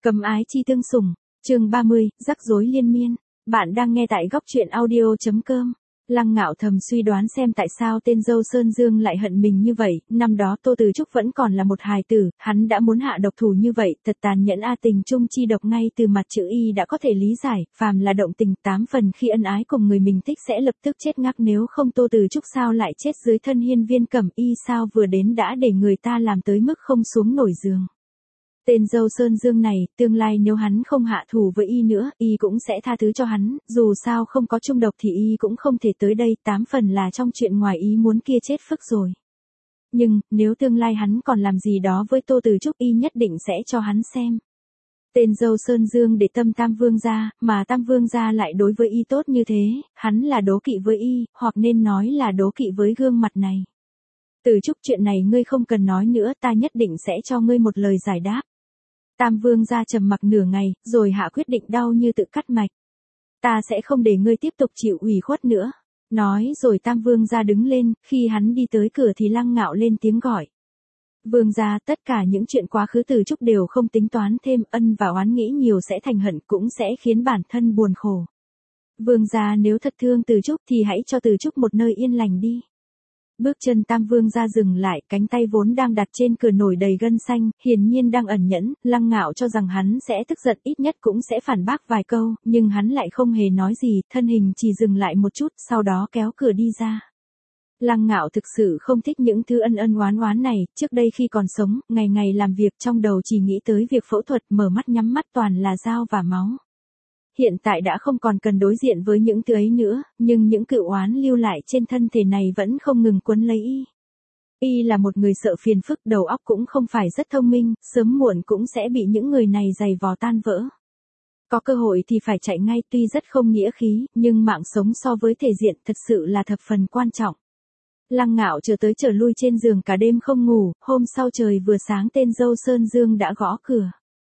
Cấm ái chi tương sủng, chương 30, rắc rối liên miên. Bạn đang nghe tại góc truyện audio.com. Lăng Ngạo thầm suy đoán xem tại sao tên dâu Sơn Dương lại hận mình như vậy, năm đó Tô Từ Trúc vẫn còn là một hài tử, hắn đã muốn hạ độc thủ như vậy, thật tàn nhẫn a. Tình chung chi độc ngay từ mặt chữ y đã có thể lý giải, phàm là động tình 8 phần khi ân ái cùng người mình thích sẽ lập tức chết ngắc, nếu không Tô Từ Trúc sao lại chết dưới thân Hiên Viên Cẩm Y, sao vừa đến đã để người ta làm tới mức không xuống nổi giường. Tên dâu Sơn Dương này, tương lai nếu hắn không hạ thủ với y nữa, y cũng sẽ tha thứ cho hắn, dù sao không có chung độc thì y cũng không thể tới đây, 8 phần là trong chuyện ngoài ý muốn kia chết phức rồi. Nhưng, nếu tương lai hắn còn làm gì đó với Tô Từ Trúc y nhất định sẽ cho hắn xem. Tên dâu Sơn Dương để tâm Tam Vương gia, mà Tam Vương gia lại đối với y tốt như thế, hắn là đố kỵ với y, hoặc nên nói là đố kỵ với gương mặt này. Từ Trúc, chuyện này ngươi không cần nói nữa, ta nhất định sẽ cho ngươi một lời giải đáp. Tam Vương gia trầm mặc nửa ngày, rồi hạ quyết định đau như tự cắt mạch. Ta sẽ không để ngươi tiếp tục chịu ủy khuất nữa. Nói rồi Tam Vương gia đứng lên, khi hắn đi tới cửa thì Lăng Ngạo lên tiếng gọi. Vương gia, tất cả những chuyện quá khứ Từ Trúc đều không tính toán thêm, ân và oán nghĩ nhiều sẽ thành hận, cũng sẽ khiến bản thân buồn khổ. Vương gia nếu thật thương Từ Trúc thì hãy cho Từ Trúc một nơi yên lành đi. Bước chân Tam Vương gia dừng lại, cánh tay vốn đang đặt trên cửa nổi đầy gân xanh, hiển nhiên đang ẩn nhẫn. Lăng Ngạo cho rằng hắn sẽ tức giận, ít nhất cũng sẽ phản bác vài câu, nhưng hắn lại không hề nói gì, thân hình chỉ dừng lại một chút, sau đó kéo cửa đi ra. Lăng Ngạo thực sự không thích những thứ ân ân oán oán này, trước đây khi còn sống, ngày ngày làm việc trong đầu chỉ nghĩ tới việc phẫu thuật, mở mắt nhắm mắt toàn là dao và máu. Hiện tại đã không còn cần đối diện với những thứ ấy nữa, nhưng những cựu oán lưu lại trên thân thể này vẫn không ngừng quấn lấy y. Y là một người sợ phiền phức, đầu óc cũng không phải rất thông minh, sớm muộn cũng sẽ bị những người này giày vò tan vỡ. Có cơ hội thì phải chạy ngay, tuy rất không nghĩa khí, nhưng mạng sống so với thể diện thật sự là thập phần quan trọng. Lăng Ngạo chờ tới chờ lui trên giường cả đêm không ngủ, hôm sau trời vừa sáng tên dâu Sơn Dương đã gõ cửa.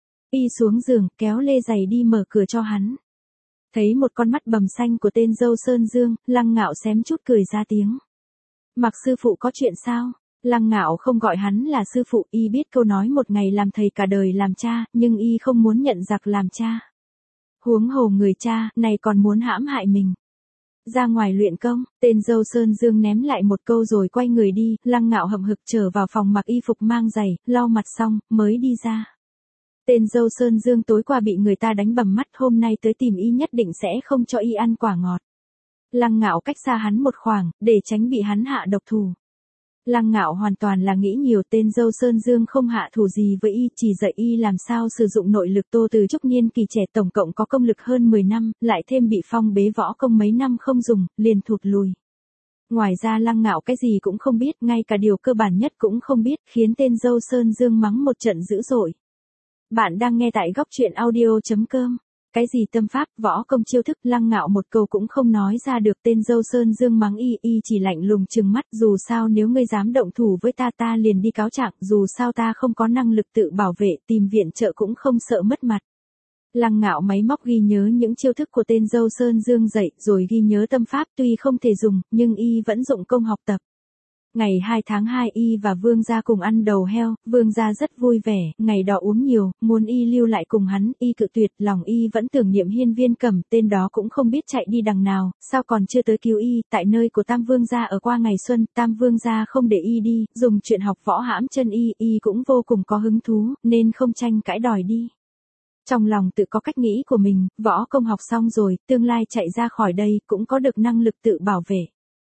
Y xuống giường, kéo lê giày đi mở cửa cho hắn. Thấy một con mắt bầm xanh của tên dâu Sơn Dương, Lăng Ngạo xém chút cười ra tiếng. Mặc sư phụ có chuyện sao? Lăng Ngạo không gọi hắn là sư phụ, y biết câu nói một ngày làm thầy cả đời làm cha, nhưng y không muốn nhận giặc làm cha. Huống hồ người cha, này còn muốn hãm hại mình. Ra ngoài luyện công, tên dâu Sơn Dương ném lại một câu rồi quay người đi, Lăng Ngạo hậm hực trở vào phòng mặc y phục mang giày, lau mặt xong, mới đi ra. Tên dâu Sơn Dương tối qua bị người ta đánh bầm mắt, hôm nay tới tìm y nhất định sẽ không cho y ăn quả ngọt. Lăng Ngạo cách xa hắn một khoảng, để tránh bị hắn hạ độc thủ. Lăng Ngạo hoàn toàn là nghĩ nhiều, tên dâu Sơn Dương không hạ thủ gì với y, chỉ dạy y làm sao sử dụng nội lực. Tô Từ Trúc niên kỳ trẻ tổng cộng có công lực hơn 10 năm, lại thêm bị phong bế võ công mấy năm không dùng, liền thụt lùi. Ngoài ra Lăng Ngạo cái gì cũng không biết, ngay cả điều cơ bản nhất cũng không biết, khiến tên dâu Sơn Dương mắng một trận dữ dội. Bạn đang nghe tại góc truyện audio.com. Cái gì tâm pháp, võ công chiêu thức, Lăng Ngạo một câu cũng không nói ra được. Tên dâu Sơn Dương mắng y chỉ lạnh lùng trừng mắt, dù sao nếu ngươi dám động thủ với ta liền đi cáo trạng, dù sao ta không có năng lực tự bảo vệ, tìm viện trợ cũng không sợ mất mặt. Lăng Ngạo máy móc ghi nhớ những chiêu thức của tên dâu Sơn Dương dạy, rồi ghi nhớ tâm pháp, tuy không thể dùng, nhưng y vẫn dụng công học tập. Ngày 2 tháng 2 y và Vương gia cùng ăn đầu heo, Vương gia rất vui vẻ, ngày đó uống nhiều, muốn y lưu lại cùng hắn, y cự tuyệt, lòng y vẫn tưởng niệm Hiên Viên Cẩm, tên đó cũng không biết chạy đi đằng nào, sao còn chưa tới cứu y, tại nơi của Tam Vương gia ở qua ngày xuân, Tam Vương gia không để y đi, dùng chuyện học võ hãm chân y cũng vô cùng có hứng thú, nên không tranh cãi đòi đi. Trong lòng tự có cách nghĩ của mình, võ công học xong rồi, tương lai chạy ra khỏi đây, cũng có được năng lực tự bảo vệ.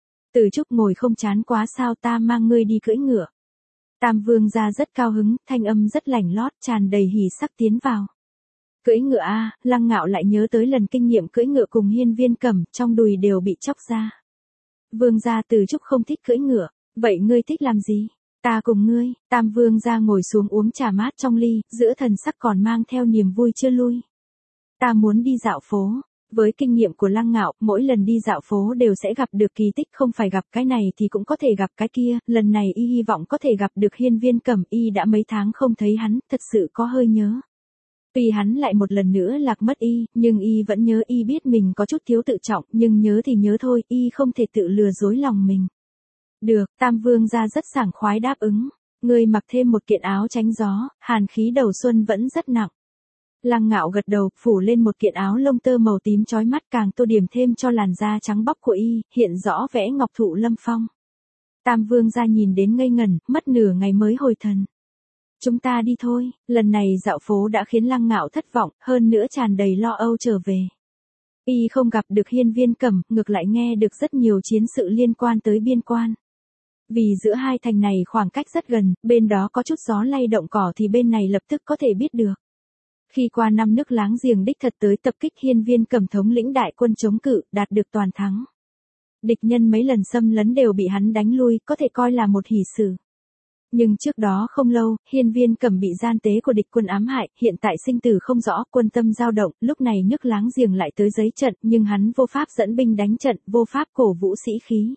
Từ Trúc ngồi không chán quá sao, ta mang ngươi đi cưỡi ngựa. Tam Vương gia rất cao hứng, thanh âm rất lành lót, tràn đầy hỉ sắc tiến vào. Cưỡi ngựa a, Lăng Ngạo lại nhớ tới lần kinh nghiệm cưỡi ngựa cùng Hiên Viên Cẩm, trong đùi đều bị chóc ra. Vương gia, Từ Trúc không thích cưỡi ngựa, vậy ngươi thích làm gì? Ta cùng ngươi. Tam Vương gia ngồi xuống uống trà mát trong ly, giữa thần sắc còn mang theo niềm vui chưa lui. Ta muốn đi dạo phố. Với kinh nghiệm của Lăng Ngạo, mỗi lần đi dạo phố đều sẽ gặp được kỳ tích, không phải gặp cái này thì cũng có thể gặp cái kia, lần này y hy vọng có thể gặp được Hiên Viên Cẩm, y đã mấy tháng không thấy hắn, thật sự có hơi nhớ. Tuy hắn lại một lần nữa lạc mất y, nhưng y vẫn nhớ, y biết mình có chút thiếu tự trọng, nhưng nhớ thì nhớ thôi, y không thể tự lừa dối lòng mình. Được, Tam Vương gia rất sảng khoái đáp ứng, ngươi mặc thêm một kiện áo tránh gió, hàn khí đầu xuân vẫn rất nặng. Lăng Ngạo gật đầu, phủ lên một kiện áo lông tơ màu tím chói mắt càng tô điểm thêm cho làn da trắng bóc của y, hiện rõ vẻ ngọc thụ lâm phong. Tam Vương gia nhìn đến ngây ngẩn, mất nửa ngày mới hồi thần. Chúng ta đi thôi, lần này dạo phố đã khiến Lăng Ngạo thất vọng, hơn nữa tràn đầy lo âu trở về. Y không gặp được Hiên Viên Cẩm, ngược lại nghe được rất nhiều chiến sự liên quan tới biên quan. Vì giữa hai thành này khoảng cách rất gần, bên đó có chút gió lay động cỏ thì bên này lập tức có thể biết được. Khi qua năm nước láng giềng đích thật tới tập kích Hiên Viên Cẩm thống lĩnh đại quân chống cự, đạt được toàn thắng. Địch nhân mấy lần xâm lấn đều bị hắn đánh lui, có thể coi là một hỷ sự. Nhưng trước đó không lâu, Hiên Viên Cẩm bị gian tế của địch quân ám hại, hiện tại sinh tử không rõ, quân tâm dao động, lúc này nước láng giềng lại tới giấy trận, nhưng hắn vô pháp dẫn binh đánh trận, vô pháp cổ vũ sĩ khí.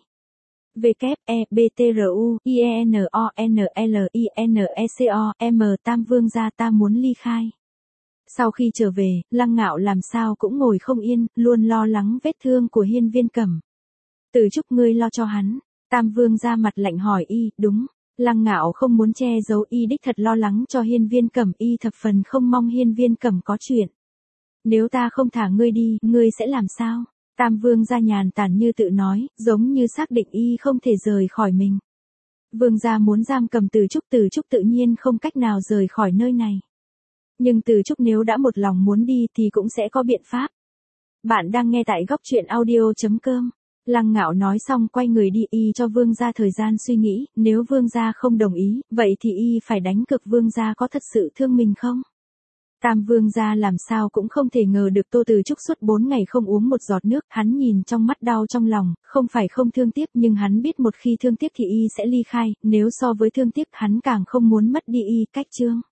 WEBTRUINONLINECOM Tam Vương gia ta muốn ly khai. Sau khi trở về, Lăng Ngạo làm sao cũng ngồi không yên, luôn lo lắng vết thương của Hiên Viên Cẩm. Từ Trúc ngươi lo cho hắn. Tam Vương ra mặt lạnh hỏi y, đúng. Lăng Ngạo không muốn che giấu y đích thật lo lắng cho Hiên Viên Cẩm, y thập phần không mong Hiên Viên Cẩm có chuyện. Nếu ta không thả ngươi đi, ngươi sẽ làm sao? Tam Vương gia nhàn tản như tự nói, giống như xác định y không thể rời khỏi mình. Vương gia muốn giam cầm Từ Trúc tự nhiên không cách nào rời khỏi nơi này. Nhưng Từ Trúc nếu đã một lòng muốn đi thì cũng sẽ có biện pháp. Bạn đang nghe tại góc truyện audio.com. Lăng Ngạo nói xong quay người đi, y cho Vương gia thời gian suy nghĩ, nếu Vương gia không đồng ý, vậy thì y phải đánh cược Vương gia có thật sự thương mình không? Tam Vương gia làm sao cũng không thể ngờ được Tô Từ Trúc suốt 4 ngày không uống một giọt nước, hắn nhìn trong mắt đau trong lòng, không phải không thương tiếc nhưng hắn biết một khi thương tiếc thì y sẽ ly khai, nếu so với thương tiếc hắn càng không muốn mất đi y, cách chương.